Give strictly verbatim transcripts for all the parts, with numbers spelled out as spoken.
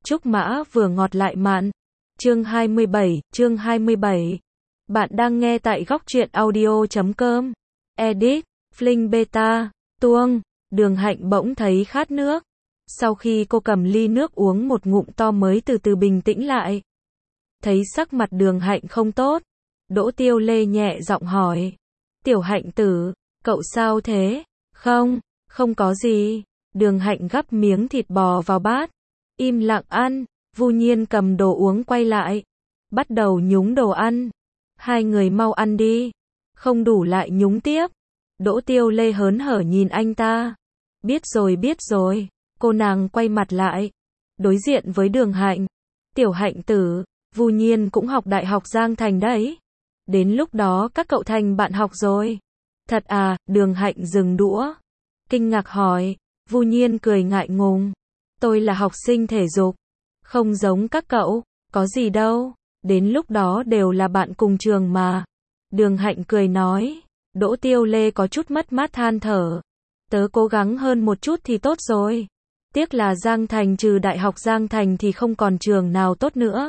Trúc Mã vừa ngọt lại mặn. Chương hai mươi bảy, chương hai mươi bảy. Bạn đang nghe tại góc truyện audio chấm com. Edit, Fling Beta, Tuông, Đường Hạnh bỗng thấy khát nước. Sau khi cô cầm ly nước uống một ngụm to mới từ từ bình tĩnh lại. Thấy sắc mặt Đường Hạnh không tốt, Đỗ Tiêu Lê nhẹ giọng hỏi. Tiểu Hạnh tử, cậu sao thế? Không, không có gì. Đường Hạnh gắp miếng thịt bò vào bát. Im lặng ăn. Vu Nhiên cầm đồ uống quay lại. Bắt đầu nhúng đồ ăn. Hai người mau ăn đi. Không đủ lại nhúng tiếp. Đỗ Tiêu Lê hớn hở nhìn anh ta. Biết rồi biết rồi. Cô nàng quay mặt lại. Đối diện với Đường Hạnh. Tiểu Hạnh tử, Vu Nhiên cũng học Đại học Giang Thành đấy. Đến lúc đó các cậu thành bạn học rồi. Thật à? Đường Hạnh dừng đũa. Kinh ngạc hỏi. Vu Nhiên cười ngại ngùng. Tôi là học sinh thể dục. Không giống các cậu. Có gì đâu. Đến lúc đó đều là bạn cùng trường mà. Đường Hạnh cười nói. Đỗ Tiêu Lê có chút mất mát than thở. Tớ cố gắng hơn một chút thì tốt rồi. Tiếc là Giang Thành trừ Đại học Giang Thành thì không còn trường nào tốt nữa.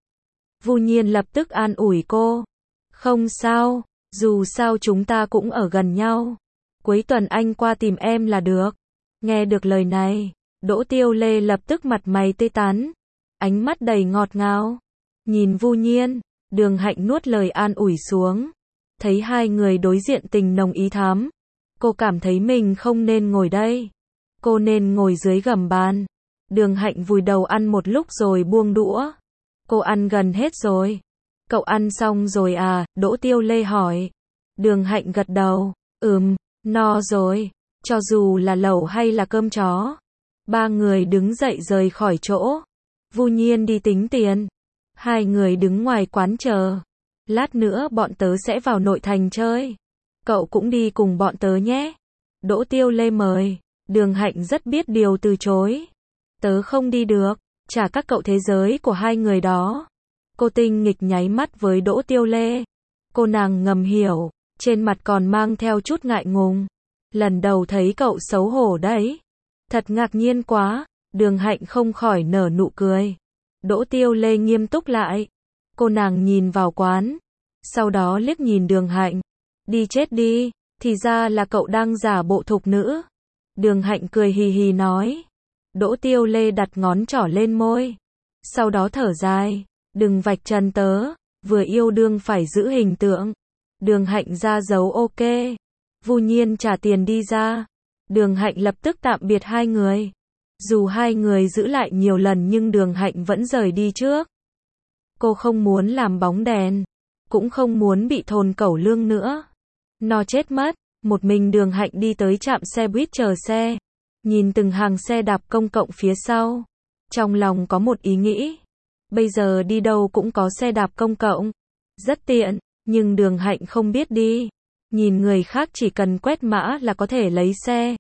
Vu Nhiên lập tức an ủi cô. Không sao, dù sao chúng ta cũng ở gần nhau. Cuối tuần anh qua tìm em là được. Nghe được lời này, Đỗ Tiêu Lê lập tức mặt mày tươi tắn, ánh mắt đầy ngọt ngào. Nhìn Vu Nhiên, Đường Hạnh nuốt lời an ủi xuống. Thấy hai người đối diện tình nồng ý thắm. Cô cảm thấy mình không nên ngồi đây. Cô nên ngồi dưới gầm bàn. Đường Hạnh vùi đầu ăn một lúc rồi buông đũa. Cô ăn gần hết rồi. Cậu ăn xong rồi à? Đỗ Tiêu Lê hỏi. Đường Hạnh gật đầu. Ừm, no rồi. Cho dù là lẩu hay là cơm chó. Ba người đứng dậy rời khỏi chỗ. Vu Nhiên đi tính tiền. Hai người đứng ngoài quán chờ. Lát nữa bọn tớ sẽ vào nội thành chơi. Cậu cũng đi cùng bọn tớ nhé. Đỗ Tiêu Lê mời. Đường Hạnh rất biết điều từ chối. Tớ không đi được. Trả các cậu thế giới của hai người đó. Cô tinh nghịch nháy mắt với Đỗ Tiêu Lê. Cô nàng ngầm hiểu. Trên mặt còn mang theo chút ngại ngùng. Lần đầu thấy cậu xấu hổ đấy. Thật ngạc nhiên quá. Đường Hạnh không khỏi nở nụ cười. Đỗ Tiêu Lê nghiêm túc lại. Cô nàng nhìn vào quán. Sau đó liếc nhìn Đường Hạnh. Đi chết đi. Thì ra là cậu đang giả bộ thục nữ. Đường Hạnh cười hì hì nói. Đỗ Tiêu Lê đặt ngón trỏ lên môi. Sau đó thở dài. Đừng vạch trần tớ. Vừa yêu đương phải giữ hình tượng. Đường Hạnh ra dấu ok. Vu Nhiên trả tiền đi ra. Đường Hạnh lập tức tạm biệt hai người. Dù hai người giữ lại nhiều lần nhưng Đường Hạnh vẫn rời đi trước. Cô không muốn làm bóng đèn. Cũng không muốn bị thồn cẩu lương nữa. No chết mất. Một mình Đường Hạnh đi tới trạm xe buýt chờ xe. Nhìn từng hàng xe đạp công cộng phía sau. Trong lòng có một ý nghĩ. Bây giờ đi đâu cũng có xe đạp công cộng. Rất tiện. Nhưng Đường Hạnh không biết đi. Nhìn người khác chỉ cần quét mã là có thể lấy xe.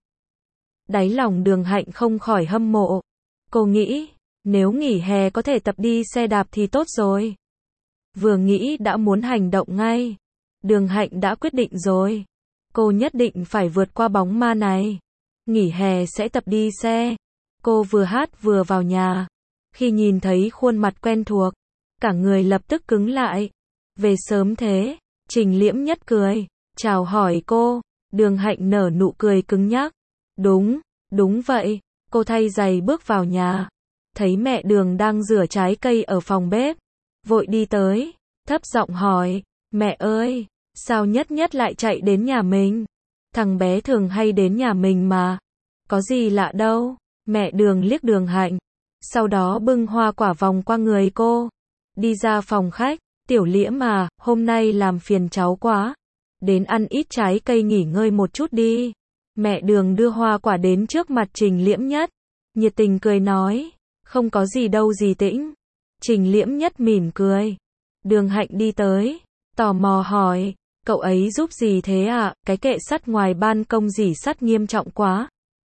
Đáy lòng Đường Hạnh không khỏi hâm mộ. Cô nghĩ, nếu nghỉ hè có thể tập đi xe đạp thì tốt rồi. Vừa nghĩ đã muốn hành động ngay. Đường Hạnh đã quyết định rồi. Cô nhất định phải vượt qua bóng ma này. Nghỉ hè sẽ tập đi xe. Cô vừa hát vừa vào nhà. Khi nhìn thấy khuôn mặt quen thuộc, cả người lập tức cứng lại. Về sớm thế, Trình Liễm Nhất cười, chào hỏi cô. Đường Hạnh nở nụ cười cứng nhắc. Đúng, đúng vậy. Cô thay giày bước vào nhà. Thấy mẹ Đường đang rửa trái cây ở phòng bếp. Vội đi tới, thấp giọng hỏi. Mẹ ơi, sao Nhất Nhất lại chạy đến nhà mình? Thằng bé thường hay đến nhà mình mà. Có gì lạ đâu. Mẹ Đường liếc Đường Hạnh. Sau đó bưng hoa quả vòng qua người cô. Đi ra phòng khách. Tiểu Liễm à, hôm nay làm phiền cháu quá. Đến ăn ít trái cây nghỉ ngơi một chút đi. Mẹ Đường đưa hoa quả đến trước mặt Trình Liễm Nhất. Nhiệt tình cười nói. Không có gì đâu dì Tĩnh. Trình Liễm Nhất mỉm cười. Đường Hạnh đi tới. Tò mò hỏi. Cậu ấy giúp gì thế ạ? À? Cái kệ sắt ngoài ban công dỉ sắt nghiêm trọng quá.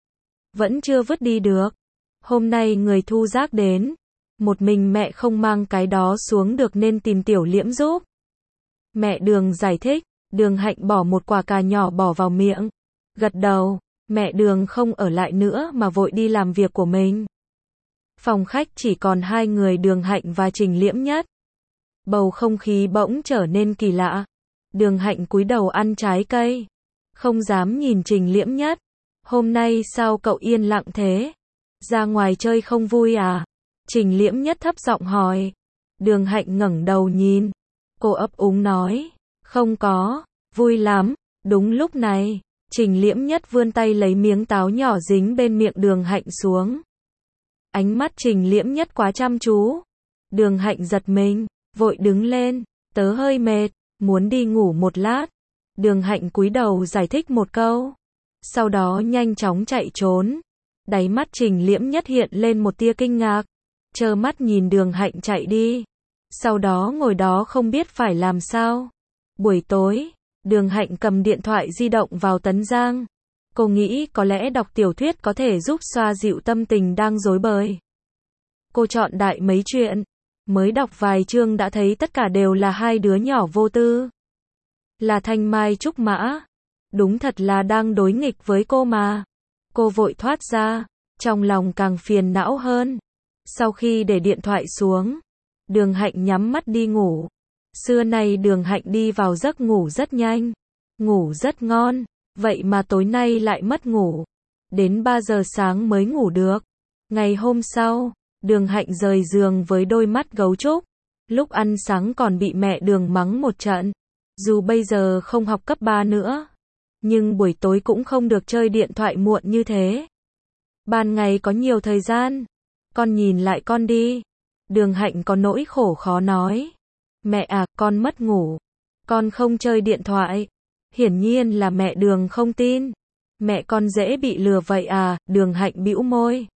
Vẫn chưa vứt đi được. Hôm nay người thu rác đến. Một mình mẹ không mang cái đó xuống được nên tìm Tiểu Liễm giúp. Mẹ Đường giải thích. Đường Hạnh bỏ một quả cà nhỏ bỏ vào miệng. Gật đầu. Mẹ Đường không ở lại nữa mà vội đi làm việc của mình. Phòng khách chỉ còn hai người Đường Hạnh và Trình Liễm Nhất. Bầu không khí bỗng trở nên kỳ lạ. Đường Hạnh cúi đầu ăn trái cây. Không dám nhìn Trình Liễm Nhất. Hôm nay sao cậu yên lặng thế? Ra ngoài chơi không vui à? Trình Liễm Nhất thấp giọng hỏi. Đường Hạnh ngẩng đầu nhìn. Cô ấp úng nói. Không có, vui lắm. Đúng lúc này, Trình Liễm Nhất vươn tay lấy miếng táo nhỏ dính bên miệng Đường Hạnh xuống. Ánh mắt Trình Liễm Nhất quá chăm chú. Đường Hạnh giật mình, vội đứng lên. Tớ hơi mệt, muốn đi ngủ một lát. Đường Hạnh cúi đầu giải thích một câu. Sau đó nhanh chóng chạy trốn. Đáy mắt Trình Liễm Nhất hiện lên một tia kinh ngạc. Trơ mắt nhìn Đường Hạnh chạy đi. Sau đó ngồi đó không biết phải làm sao. Buổi tối, Đường Hạnh cầm điện thoại di động vào Tấn Giang. Cô nghĩ có lẽ đọc tiểu thuyết có thể giúp xoa dịu tâm tình đang rối bời. Cô chọn đại mấy chuyện. Mới đọc vài chương đã thấy tất cả đều là hai đứa nhỏ vô tư. Là Thanh Mai Trúc Mã. Đúng thật là đang đối nghịch với cô mà. Cô vội thoát ra, trong lòng càng phiền não hơn. Sau khi để điện thoại xuống, Đường Hạnh nhắm mắt đi ngủ. Xưa nay Đường Hạnh đi vào giấc ngủ rất nhanh, ngủ rất ngon, vậy mà tối nay lại mất ngủ. Đến ba giờ sáng mới ngủ được. Ngày hôm sau, Đường Hạnh rời giường với đôi mắt gấu trúc. Lúc ăn sáng còn bị mẹ Đường mắng một trận. Dù bây giờ không học cấp ba nữa, nhưng buổi tối cũng không được chơi điện thoại muộn như thế. Ban ngày có nhiều thời gian, con nhìn lại con đi. Đường Hạnh có nỗi khổ khó nói. Mẹ à, con mất ngủ. Con không chơi điện thoại. Hiển nhiên là mẹ Đường không tin. Mẹ con dễ bị lừa vậy à? Đường Hạnh bĩu môi.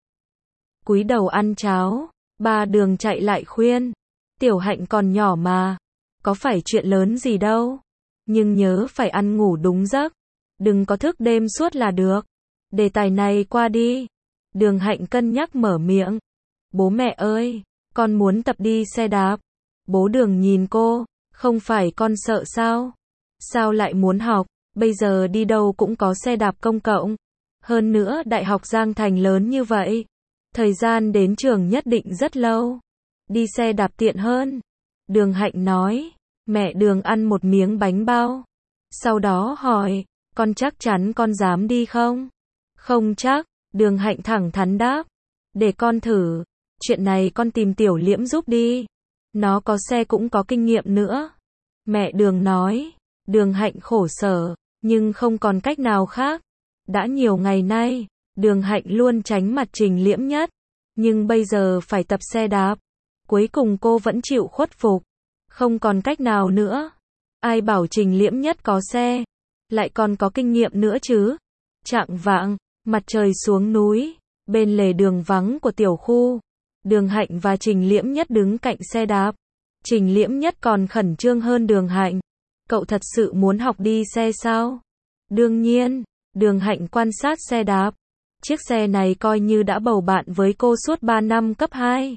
Cúi đầu ăn cháo. Ba Đường chạy lại khuyên. Tiểu Hạnh còn nhỏ mà. Có phải chuyện lớn gì đâu. Nhưng nhớ phải ăn ngủ đúng giấc. Đừng có thức đêm suốt là được. Đề tài này qua đi. Đường Hạnh cân nhắc mở miệng. Bố mẹ ơi, con muốn tập đi xe đạp. Bố Đường nhìn cô. Không phải con sợ sao? Sao lại muốn học? Bây giờ đi đâu cũng có xe đạp công cộng. Hơn nữa Đại học Giang Thành lớn như vậy. Thời gian đến trường nhất định rất lâu. Đi xe đạp tiện hơn. Đường Hạnh nói. Mẹ Đường ăn một miếng bánh bao. Sau đó hỏi. Con chắc chắn con dám đi không? Không chắc. Đường Hạnh thẳng thắn đáp. Để con thử. Chuyện này con tìm Tiểu Liễm giúp đi. Nó có xe cũng có kinh nghiệm nữa. Mẹ Đường nói. Đường Hạnh khổ sở, nhưng không còn cách nào khác. Đã nhiều ngày nay, Đường Hạnh luôn tránh mặt Trình Liễm Nhất. Nhưng bây giờ phải tập xe đạp. Cuối cùng cô vẫn chịu khuất phục. Không còn cách nào nữa. Ai bảo Trình Liễm Nhất có xe, lại còn có kinh nghiệm nữa chứ. Chạng vạng, mặt trời xuống núi, bên lề đường vắng của tiểu khu. Đường Hạnh và Trình Liễm Nhất đứng cạnh xe đạp. Trình Liễm Nhất còn khẩn trương hơn Đường Hạnh. Cậu thật sự muốn học đi xe sao? Đương nhiên. Đường Hạnh quan sát xe đạp. Chiếc xe này coi như đã bầu bạn với cô suốt ba năm cấp hai.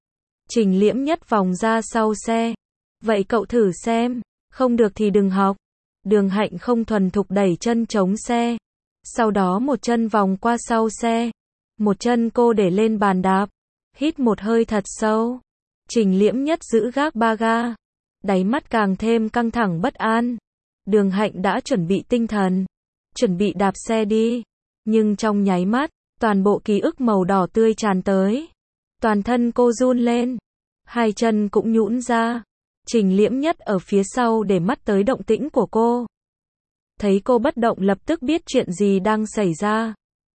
Trình Liễm Nhất vòng ra sau xe. Vậy cậu thử xem. Không được thì đừng học. Đường Hạnh không thuần thục đẩy chân chống xe. Sau đó một chân vòng qua sau xe. Một chân cô để lên bàn đạp. Hít một hơi thật sâu. Trình Liễm Nhất giữ gác ba ga. Đáy mắt càng thêm căng thẳng bất an. Đường Hạnh đã chuẩn bị tinh thần. Chuẩn bị đạp xe đi. Nhưng trong nháy mắt, toàn bộ ký ức màu đỏ tươi tràn tới. Toàn thân cô run lên. Hai chân cũng nhũn ra. Trình Liễm Nhất ở phía sau để mắt tới động tĩnh của cô. Thấy cô bất động lập tức biết chuyện gì đang xảy ra.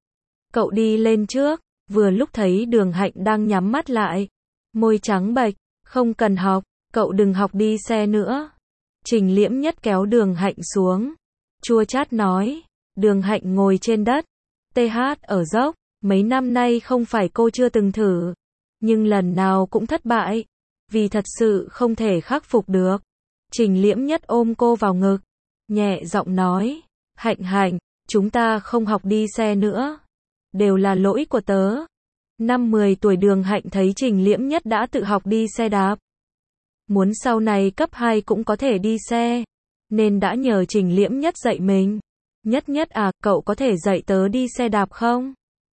Cậu đi lên trước. Vừa lúc thấy Đường Hạnh đang nhắm mắt lại. Môi trắng bệch. Không cần học. Cậu đừng học đi xe nữa. Trình Liễm Nhất kéo Đường Hạnh xuống. Chua chát nói. Đường Hạnh ngồi trên đất. tê hát ở dốc. Mấy năm nay không phải cô chưa từng thử. Nhưng lần nào cũng thất bại. Vì thật sự không thể khắc phục được. Trình Liễm Nhất ôm cô vào ngực. Nhẹ giọng nói. Hạnh Hạnh, chúng ta không học đi xe nữa. Đều là lỗi của tớ. Năm mười tuổi Đường Hạnh thấy Trình Liễm Nhất đã tự học đi xe đạp. Muốn sau này cấp hai cũng có thể đi xe. Nên đã nhờ Trình Liễm Nhất dạy mình. Nhất Nhất à, cậu có thể dạy tớ đi xe đạp không?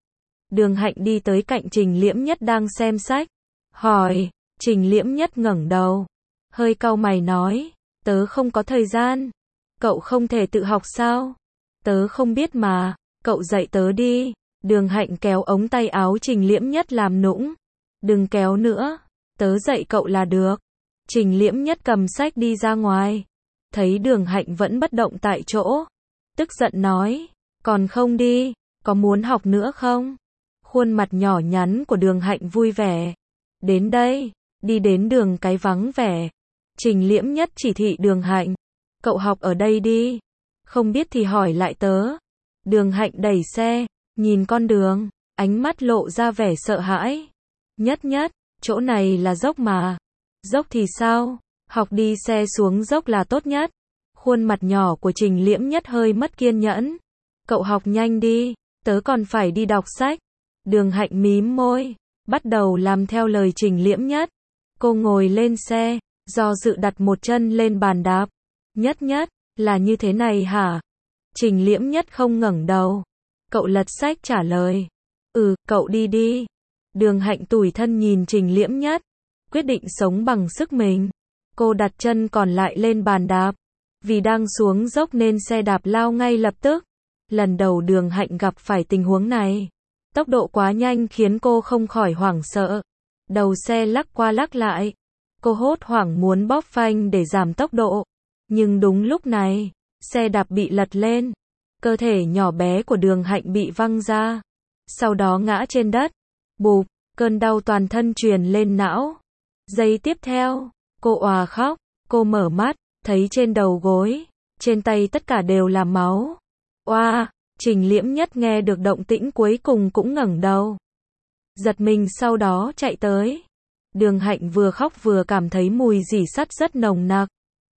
Đường Hạnh đi tới cạnh Trình Liễm Nhất đang xem sách. Hỏi, Trình Liễm Nhất ngẩng đầu. Hơi cau mày nói, tớ không có thời gian. Cậu không thể tự học sao? Tớ không biết mà, cậu dạy tớ đi. Đường Hạnh kéo ống tay áo Trình Liễm Nhất làm nũng. Đừng kéo nữa, tớ dạy cậu là được. Trình Liễm Nhất cầm sách đi ra ngoài. Thấy Đường Hạnh vẫn bất động tại chỗ. Tức giận nói, còn không đi, có muốn học nữa không? Khuôn mặt nhỏ nhắn của Đường Hạnh vui vẻ. Đến đây, đi đến đường cái vắng vẻ. Trình Liễm Nhất chỉ thị Đường Hạnh. Cậu học ở đây đi. Không biết thì hỏi lại tớ. Đường Hạnh đẩy xe, nhìn con đường, ánh mắt lộ ra vẻ sợ hãi. Nhất Nhất, chỗ này là dốc mà. Dốc thì sao? Học đi xe xuống dốc là tốt nhất. Khuôn mặt nhỏ của Trình Liễm Nhất hơi mất kiên nhẫn. Cậu học nhanh đi, tớ còn phải đi đọc sách. Đường Hạnh mím môi, bắt đầu làm theo lời Trình Liễm Nhất. Cô ngồi lên xe, do dự đặt một chân lên bàn đạp. Nhất Nhất, là như thế này hả? Trình Liễm Nhất không ngẩng đầu. Cậu lật sách trả lời. Ừ, cậu đi đi. Đường Hạnh tủi thân nhìn Trình Liễm Nhất. Quyết định sống bằng sức mình. Cô đặt chân còn lại lên bàn đạp. Vì đang xuống dốc nên xe đạp lao ngay lập tức. Lần đầu Đường Hạnh gặp phải tình huống này. Tốc độ quá nhanh khiến cô không khỏi hoảng sợ. Đầu xe lắc qua lắc lại. Cô hốt hoảng muốn bóp phanh để giảm tốc độ. Nhưng đúng lúc này, xe đạp bị lật lên. Cơ thể nhỏ bé của Đường Hạnh bị văng ra. Sau đó ngã trên đất. Bụp, cơn đau toàn thân truyền lên não. Giây tiếp theo, cô òa khóc. Cô mở mắt, thấy trên đầu gối, trên tay tất cả đều là máu. Oa, Trình Liễm Nhất nghe được động tĩnh cuối cùng cũng ngẩng đầu. Giật mình sau đó chạy tới. Đường Hạnh vừa khóc vừa cảm thấy mùi rỉ sắt rất nồng nặc.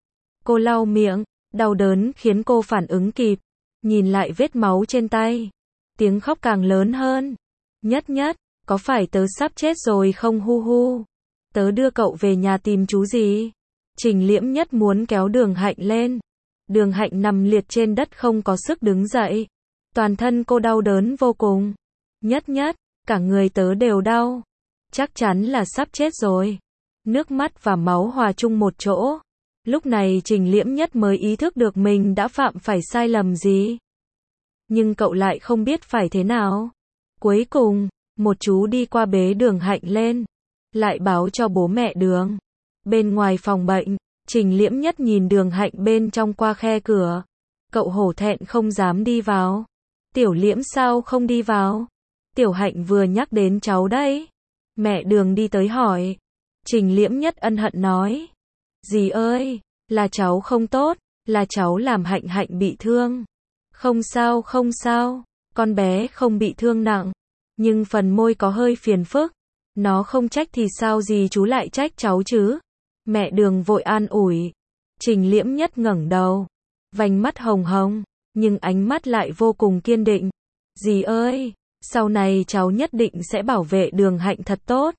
Cô lau miệng, đau đớn khiến cô phản ứng kịp. Nhìn lại vết máu trên tay. Tiếng khóc càng lớn hơn. Nhất Nhất, có phải tớ sắp chết rồi không hu hu? Tớ đưa cậu về nhà tìm chú gì? Trình Liễm Nhất muốn kéo Đường Hạnh lên. Đường Hạnh nằm liệt trên đất không có sức đứng dậy. Toàn thân cô đau đớn vô cùng. Nhất Nhất, cả người tớ đều đau. Chắc chắn là sắp chết rồi. Nước mắt và máu hòa chung một chỗ. Lúc này Trình Liễm Nhất mới ý thức được mình đã phạm phải sai lầm gì. Nhưng cậu lại không biết phải thế nào. Cuối cùng, một chú đi qua bế Đường Hạnh lên. Lại báo cho bố mẹ Đường. Bên ngoài phòng bệnh, Trình Liễm Nhất nhìn Đường Hạnh bên trong qua khe cửa. Cậu hổ thẹn không dám đi vào. Tiểu Liễm sao không đi vào? Tiểu Hạnh vừa nhắc đến cháu đấy. Mẹ Đường đi tới hỏi. Trình Liễm Nhất ân hận nói. Dì ơi, là cháu không tốt, là cháu làm Hạnh Hạnh bị thương. Không sao không sao, con bé không bị thương nặng. Nhưng phần môi có hơi phiền phức. Nó không trách thì sao gì chú lại trách cháu chứ? Mẹ Đường vội an ủi. Trình Liễm Nhất ngẩng đầu. Vành mắt hồng hồng, nhưng ánh mắt lại vô cùng kiên định. Dì ơi, sau này cháu nhất định sẽ bảo vệ Đường Hạnh thật tốt.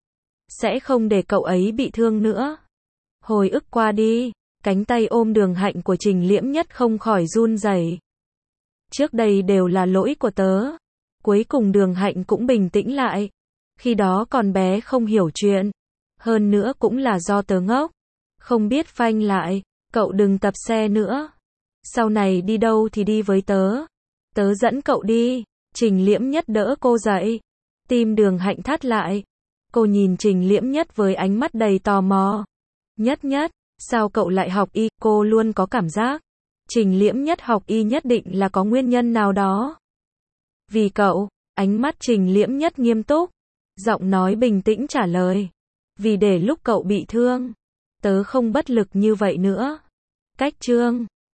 Sẽ không để cậu ấy bị thương nữa. Hồi ức qua đi, cánh tay ôm Đường Hạnh của Trình Liễm Nhất không khỏi run rẩy. Trước đây đều là lỗi của tớ. Cuối cùng Đường Hạnh cũng bình tĩnh lại. Khi đó còn bé không hiểu chuyện. Hơn nữa cũng là do tớ ngốc. Không biết phanh lại. Cậu đừng tập xe nữa. Sau này đi đâu thì đi với tớ. Tớ dẫn cậu đi. Trình Liễm Nhất đỡ cô dậy. Tim Đường Hạnh thắt lại. Cô nhìn Trình Liễm Nhất với ánh mắt đầy tò mò. Nhất Nhất, sao cậu lại học y? Cô luôn có cảm giác. Trình Liễm Nhất học y nhất định là có nguyên nhân nào đó. Vì cậu, ánh mắt Trình Liễm Nhất nghiêm túc. Giọng nói bình tĩnh trả lời. Vì để lúc cậu bị thương, tớ không bất lực như vậy nữa. Cách chương